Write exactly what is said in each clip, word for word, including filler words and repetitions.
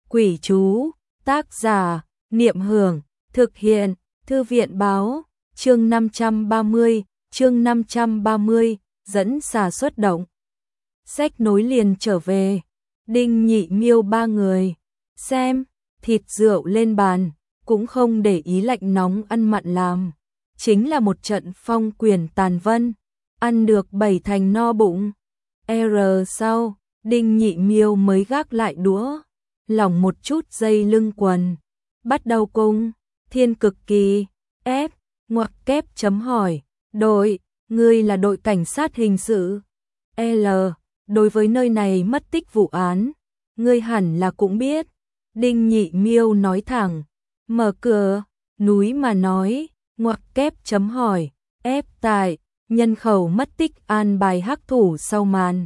Quỷ chú, tác giả, Niệm Hưởng, thực hiện, Thư viện báo, chương năm trăm ba mươi, chương năm trăm ba mươi, dẫn xà xuất động. Sách nối liền trở về, Đinh Nhị Miêu ba người, xem, thịt rượu lên bàn, cũng không để ý lạnh nóng ăn mặn làm. Chính là một trận phong quyền tàn vân, ăn được bảy thành no bụng. R sau, Đinh Nhị Miêu mới gác lại đũa, lỏng một chút dây lưng quần, bắt đầu cung, Thiên Cực Kỳ, F, ngoặc kép chấm hỏi, đội, ngươi là đội cảnh sát hình sự. L, đối với nơi này mất tích vụ án, ngươi hẳn là cũng biết. Đinh Nhị Miêu nói thẳng, mở cửa, núi mà nói, ngoặc kép chấm hỏi, F tại, nhân khẩu mất tích an bài hắc thủ sau màn,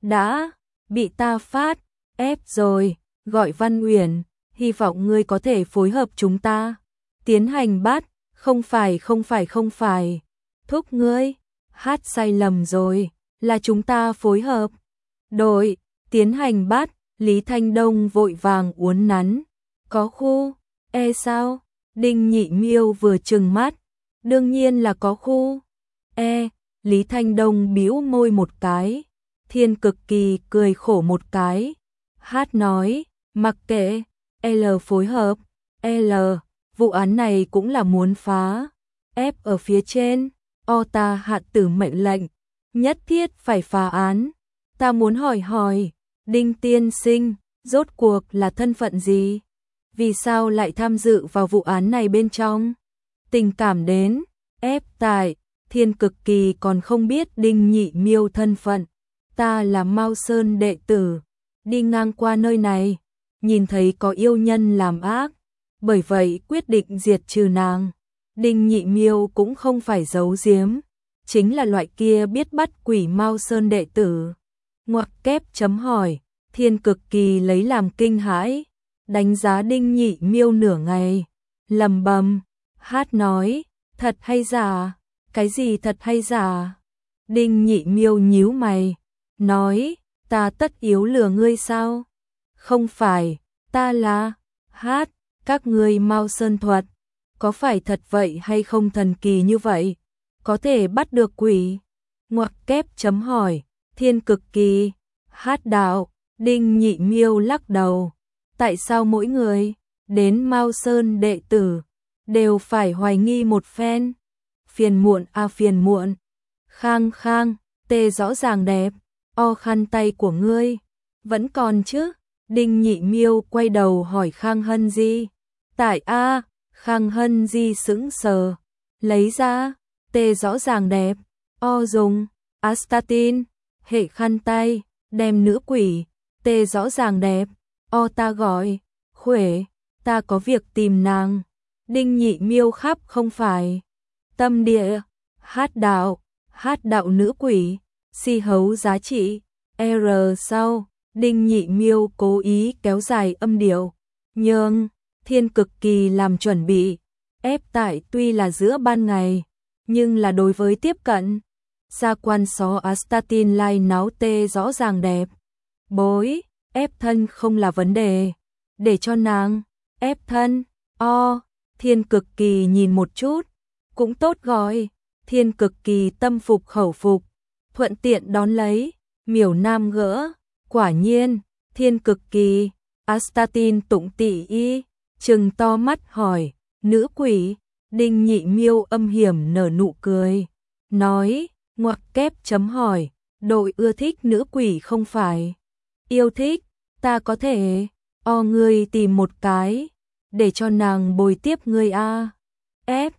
đã bị ta phát, ép rồi, gọi Văn Uyển, hy vọng ngươi có thể phối hợp chúng ta, tiến hành bắt, không phải không phải không phải, thúc ngươi, hát sai lầm rồi, là chúng ta phối hợp, đội, tiến hành bắt, Lý Thanh Đông vội vàng uốn nắn, có khu, e sao, Đinh Nhị Miêu vừa trừng mắt, đương nhiên là có khu, e, Lý Thanh Đông bĩu môi một cái, Thiên Cực Kỳ cười khổ một cái, hát nói, mặc kệ, L phối hợp, L, vụ án này cũng là muốn phá, F ở phía trên, O ta hạ tử mệnh lệnh, nhất thiết phải phá án, ta muốn hỏi hỏi, Đinh tiên sinh, rốt cuộc là thân phận gì? Vì sao lại tham dự vào vụ án này bên trong? Tình cảm đến, F tại, Thiên Cực Kỳ còn không biết Đinh Nhị Miêu thân phận, ta là Mao Sơn đệ tử, đi ngang qua nơi này, nhìn thấy có yêu nhân làm ác, bởi vậy quyết định diệt trừ nàng. Đinh Nhị Miêu cũng không phải giấu giếm, chính là loại kia biết bắt quỷ Mao Sơn đệ tử. Ngoặc kép chấm hỏi, Thiên Cực Kỳ lấy làm kinh hãi, đánh giá Đinh Nhị Miêu nửa ngày, lầm bầm, hát nói, thật hay giả, cái gì thật hay giả? Đinh Nhị Miêu nhíu mày, nói, ta tất yếu lừa ngươi sao? Không phải, ta là, hát, các ngươi Mao Sơn thuật, có phải thật vậy hay không thần kỳ như vậy? Có thể bắt được quỷ? Ngoặc kép chấm hỏi, Thiên Cực Kỳ, hát đạo, Đinh Nhị Miêu lắc đầu, tại sao mỗi người đến Mao Sơn đệ tử đều phải hoài nghi một phen? Phiền muộn a à phiền muộn. Khang khang, tê rõ ràng đẹp, o khăn tay của ngươi, vẫn còn chứ? Đinh Nhị Miêu quay đầu hỏi Khang Hân Di. Tại a, à, Khang Hân Di sững sờ, lấy ra, tê rõ ràng đẹp, o dùng, astatin, hệ khăn tay, đem nữ quỷ, tê rõ ràng đẹp, o ta gọi, khuể, ta có việc tìm nàng. Đinh Nhị Miêu khắp không phải. Tâm địa, hát đạo, hát đạo nữ quỷ, si hấu giá trị, R sau, Đinh Nhị Miêu cố ý kéo dài âm điệu, nhưng, Thiên Cực Kỳ làm chuẩn bị, ép tại tuy là giữa ban ngày, nhưng là đối với tiếp cận, gia quan xó astatin lai náo tê rõ ràng đẹp, bối, ép thân không là vấn đề, để cho nàng, ép thân, o, Thiên Cực Kỳ nhìn một chút, cũng tốt gọi, Thiên Cực Kỳ tâm phục khẩu phục, thuận tiện đón lấy, miểu nam gỡ, quả nhiên, Thiên Cực Kỳ, astatin tụng tỷ y, trừng to mắt hỏi, nữ quỷ, Đinh Nhị Miêu âm hiểm nở nụ cười, nói, ngoặc kép chấm hỏi, đội ưa thích nữ quỷ không phải? Yêu thích, ta có thể, o ngươi tìm một cái, để cho nàng bồi tiếp ngươi a. F,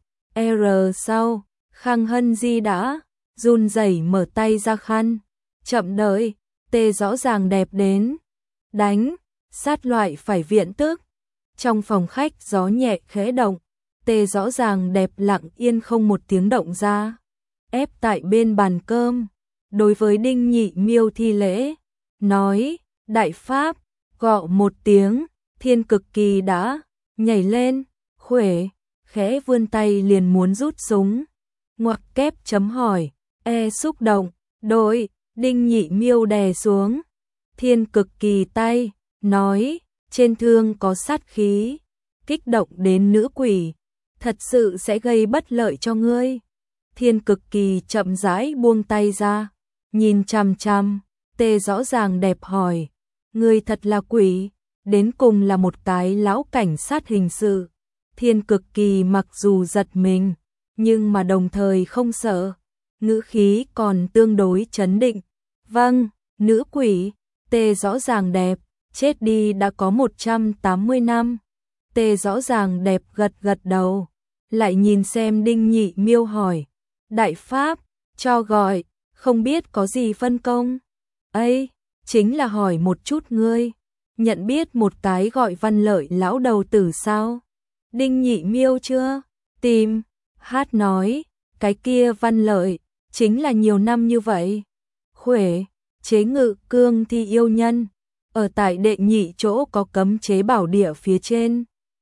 R sau, Khang Hân Di đã, run rẩy mở tay ra khăn, chậm đợi, tê rõ ràng đẹp đến, đánh, sát loại phải viện tức. Trong phòng khách gió nhẹ khẽ động, tê rõ ràng đẹp lặng yên không một tiếng động ra. Ép tại bên bàn cơm, đối với Đinh Nhị Miêu thi lễ, nói, đại pháp, gọ một tiếng, Thiên Cực Kỳ đã, nhảy lên, khuể, khẽ vươn tay liền muốn rút súng. Ngoặc kép chấm hỏi, e xúc động, đội, Đinh Nhị Miêu đè xuống. Thiên Cực Kỳ tay, nói, trên thương có sát khí, kích động đến nữ quỷ, thật sự sẽ gây bất lợi cho ngươi. Thiên Cực Kỳ chậm rãi buông tay ra, nhìn chằm chằm, Tê Rõ Ràng Đẹp hỏi, ngươi thật là quỷ, đến cùng là một cái lão cảnh sát hình sự. Thiên Cực Kỳ mặc dù giật mình, nhưng mà đồng thời không sợ, ngữ khí còn tương đối trấn định. Vâng, nữ quỷ, Tê Rõ Ràng Đẹp, chết đi đã có một trăm tám mươi năm. Tê Rõ Ràng Đẹp gật gật đầu, lại nhìn xem Đinh Nhị Miêu hỏi, đại pháp, cho gọi, không biết có gì phân công. Ấy, chính là hỏi một chút ngươi, nhận biết một cái gọi Văn Lợi lão đầu tử sao? Đinh Nhị Miêu chưa? Tìm, Hát nói, cái kia Văn Lợi, chính là nhiều năm như vậy. Khuể, chế ngự cương thi yêu nhân, ở tại đệ nhị chỗ có cấm chế bảo địa phía trên.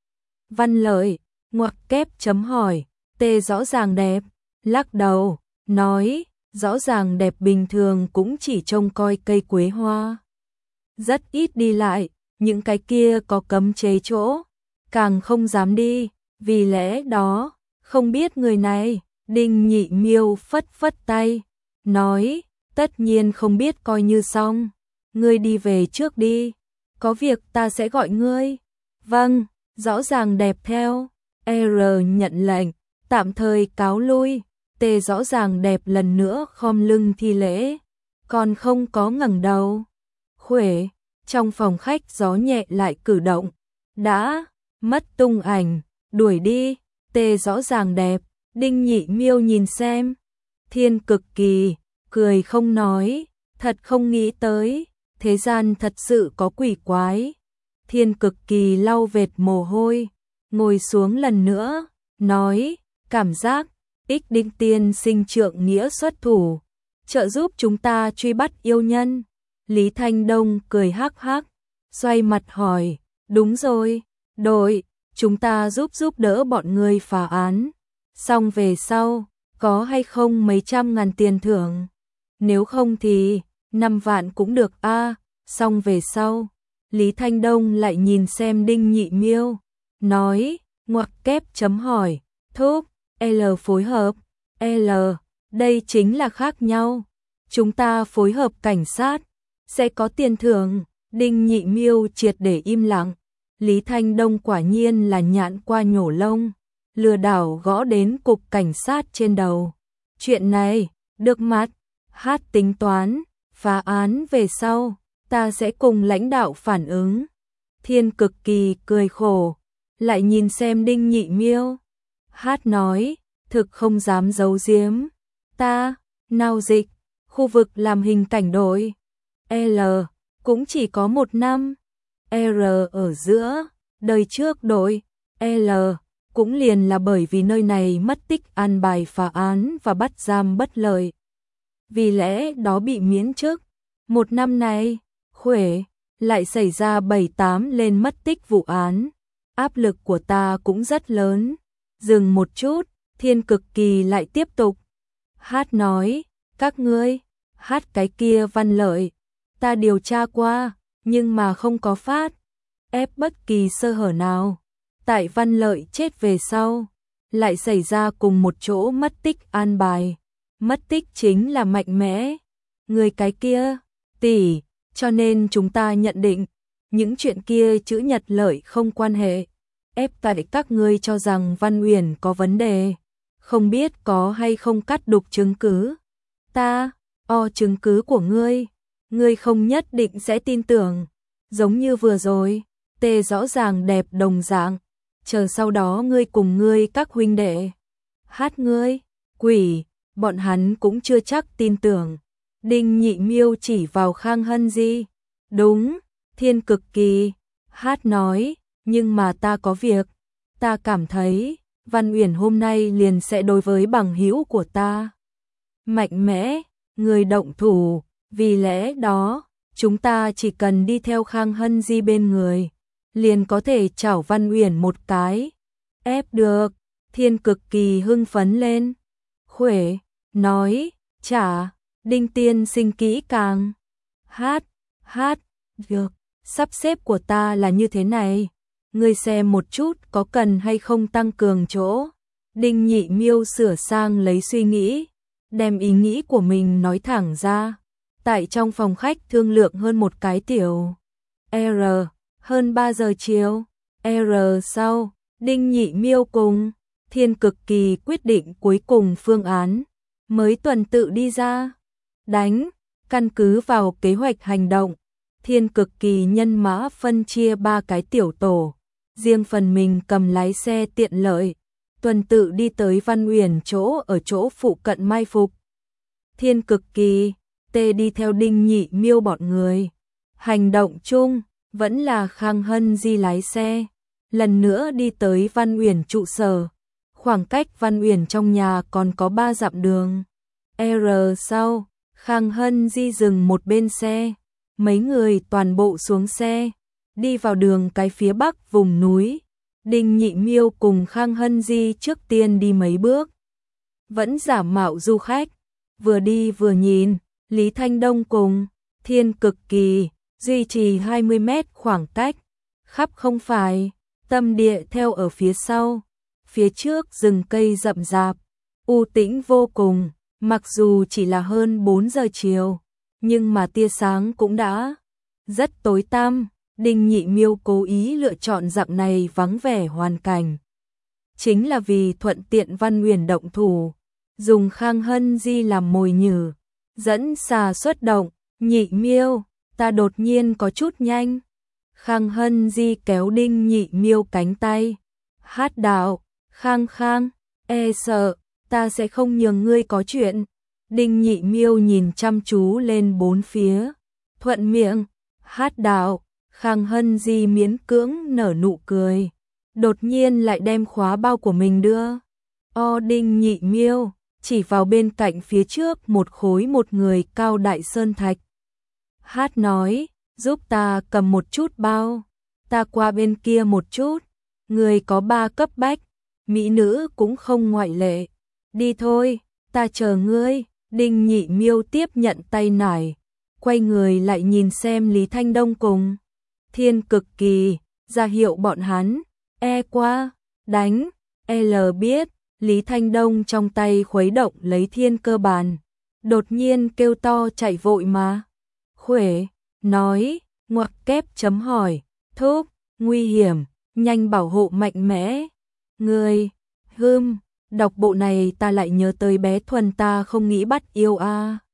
Văn Lợi, ngoặc kép chấm hỏi, Tê Rõ Ràng Đẹp, lắc đầu, nói, Rõ Ràng Đẹp bình thường cũng chỉ trông coi cây quế hoa. Rất ít đi lại, những cái kia có cấm chế chỗ, càng không dám đi, vì lẽ đó, không biết người này. Đinh Nhị Miêu phất phất tay, nói, tất nhiên không biết coi như xong, ngươi đi về trước đi, có việc ta sẽ gọi ngươi. Vâng, Rõ Ràng Đẹp theo, R nhận lệnh, tạm thời cáo lui. Tê Rõ Ràng Đẹp lần nữa khom lưng thi lễ, còn không có ngẩng đầu. Khuể, trong phòng khách gió nhẹ lại cử động, đã mất tung ảnh, đuổi đi. Tê Rõ Ràng Đẹp, Đinh Nhị Miêu nhìn xem, Thiên Cực Kỳ, cười không nói, thật không nghĩ tới, thế gian thật sự có quỷ quái. Thiên Cực Kỳ lau vệt mồ hôi, ngồi xuống lần nữa, nói, cảm giác, ích Đinh tiên sinh trượng nghĩa xuất thủ, trợ giúp chúng ta truy bắt yêu nhân. Lý Thanh Đông cười hắc hắc, xoay mặt hỏi, đúng rồi, đội, chúng ta giúp giúp đỡ bọn người phá án. Xong về sau, có hay không mấy trăm ngàn tiền thưởng? Nếu không thì, năm vạn cũng được a. À, xong về sau, Lý Thanh Đông lại nhìn xem Đinh Nhị Miêu, nói, ngoặc kép chấm hỏi, thúc, L phối hợp, L, đây chính là khác nhau. Chúng ta phối hợp cảnh sát, sẽ có tiền thưởng. Đinh Nhị Miêu triệt để im lặng. Lý Thanh Đông quả nhiên là nhạn qua nhổ lông, lừa đảo gõ đến cục cảnh sát trên đầu. Chuyện này, được mặt, Hát tính toán, phá án về sau, ta sẽ cùng lãnh đạo phản ứng. Thiên Cực Kỳ cười khổ, lại nhìn xem Đinh Nhị Miêu. Hát nói, thực không dám giấu giếm, ta, nào dịch, khu vực làm hình cảnh đội, L, cũng chỉ có một năm, R ở giữa, đời trước đội, L, cũng liền là bởi vì nơi này mất tích an bài phá án và bắt giam bất lợi. Vì lẽ đó bị miễn chức. Một năm này, Khuể, lại xảy ra bảy tám lên mất tích vụ án. Áp lực của ta cũng rất lớn. Dừng một chút, Thiên Cực Kỳ lại tiếp tục. Hát nói, các ngươi, Hát cái kia Văn Lợi, ta điều tra qua, nhưng mà không có phát ép bất kỳ sơ hở nào. Tại Văn Lợi chết về sau, lại xảy ra cùng một chỗ mất tích an bài. Mất tích chính là Mạnh Mẽ, người cái kia, tỷ, cho nên chúng ta nhận định, những chuyện kia chữ nhật lợi không quan hệ. Ép tại các ngươi cho rằng Văn Uyển có vấn đề, không biết có hay không cắt đục chứng cứ. Ta, o chứng cứ của ngươi, ngươi không nhất định sẽ tin tưởng, giống như vừa rồi, Tê Rõ Ràng Đẹp đồng dạng, chờ sau đó ngươi cùng ngươi các huynh đệ, Hát ngươi, quỷ, bọn hắn cũng chưa chắc tin tưởng. Đinh Nhị Miêu chỉ vào Khang Hân Di, đúng, Thiên Cực Kỳ, Hát nói, nhưng mà ta có việc, ta cảm thấy, Văn Uyển hôm nay liền sẽ đối với bằng hữu của ta. Mạnh Mẽ, người động thủ, vì lẽ đó, chúng ta chỉ cần đi theo Khang Hân Di bên người, liền có thể chảo Văn Uyển một cái. Ép được, Thiên Cực Kỳ hưng phấn lên. Khuể, nói, chả, Đinh tiên sinh kỹ càng. Hát, Hát, được, sắp xếp của ta là như thế này, ngươi xem một chút có cần hay không tăng cường chỗ. Đinh Nhị Miêu sửa sang lấy suy nghĩ, đem ý nghĩ của mình nói thẳng ra. Tại trong phòng khách thương lượng hơn một cái tiểu R, hơn ba giờ chiều, R sau, Đinh Nhị Miêu cùng Thiên Cực Kỳ quyết định cuối cùng phương án, mới tuần tự đi ra. Đánh, căn cứ vào kế hoạch hành động, Thiên Cực Kỳ nhân mã phân chia ba cái tiểu tổ, riêng phần mình cầm lái xe tiện lợi, tuần tự đi tới Văn Uyển chỗ ở chỗ phụ cận mai phục. Thiên Cực Kỳ, tê đi theo Đinh Nhị Miêu bọn người. Hành động chung, vẫn là Khang Hân Di lái xe, lần nữa đi tới Văn Uyển trụ sở. Khoảng cách Văn Uyển trong nhà còn có ba dặm đường. R sau, Khang Hân Di dừng một bên xe, mấy người toàn bộ xuống xe, đi vào đường cái phía bắc vùng núi. Đinh Nhị Miêu cùng Khang Hân Di trước tiên đi mấy bước, vẫn giả mạo du khách, vừa đi vừa nhìn. Lý Thanh Đông cùng Thiên Cực Kỳ duy trì hai mươi mét khoảng cách, khắp không phải, tâm địa theo ở phía sau. Phía trước rừng cây rậm rạp, u tĩnh vô cùng, mặc dù chỉ là hơn bốn giờ chiều, nhưng mà tia sáng cũng đã rất tối tăm. Đinh Nhị Miêu cố ý lựa chọn dạng này vắng vẻ hoàn cảnh, chính là vì thuận tiện Văn Uyển động thủ, dùng Khang Hân Di làm mồi nhử, dẫn xà xuất động. Nhị Miêu, ta đột nhiên có chút nhanh. Khang Hân Di kéo Đinh Nhị Miêu cánh tay. Hát đạo, Khang Khang, e sợ, ta sẽ không nhường ngươi có chuyện. Đinh Nhị Miêu nhìn chăm chú lên bốn phía, thuận miệng, hát đạo. Khang Hân Di miễn cưỡng nở nụ cười, đột nhiên lại đem khóa bao của mình đưa. O Đinh Nhị Miêu chỉ vào bên cạnh phía trước một khối một người cao đại sơn thạch. Hát nói, giúp ta cầm một chút bao, ta qua bên kia một chút, người có ba cấp bách, mỹ nữ cũng không ngoại lệ. Đi thôi, ta chờ ngươi. Đinh Nhị Miêu tiếp nhận tay nải, quay người lại nhìn xem Lý Thanh Đông cùng Thiên Cực Kỳ, ra hiệu bọn hắn, e qua, đánh. L biết, Lý Thanh Đông trong tay khuấy động lấy thiên cơ bàn, đột nhiên kêu to chạy vội mà. Khuể, nói, ngoặc kép chấm hỏi, thúc, nguy hiểm, nhanh bảo hộ mạnh mẽ. Người, hưm, đọc bộ này ta lại nhớ tới bé Thuần ta không nghĩ bắt yêu a.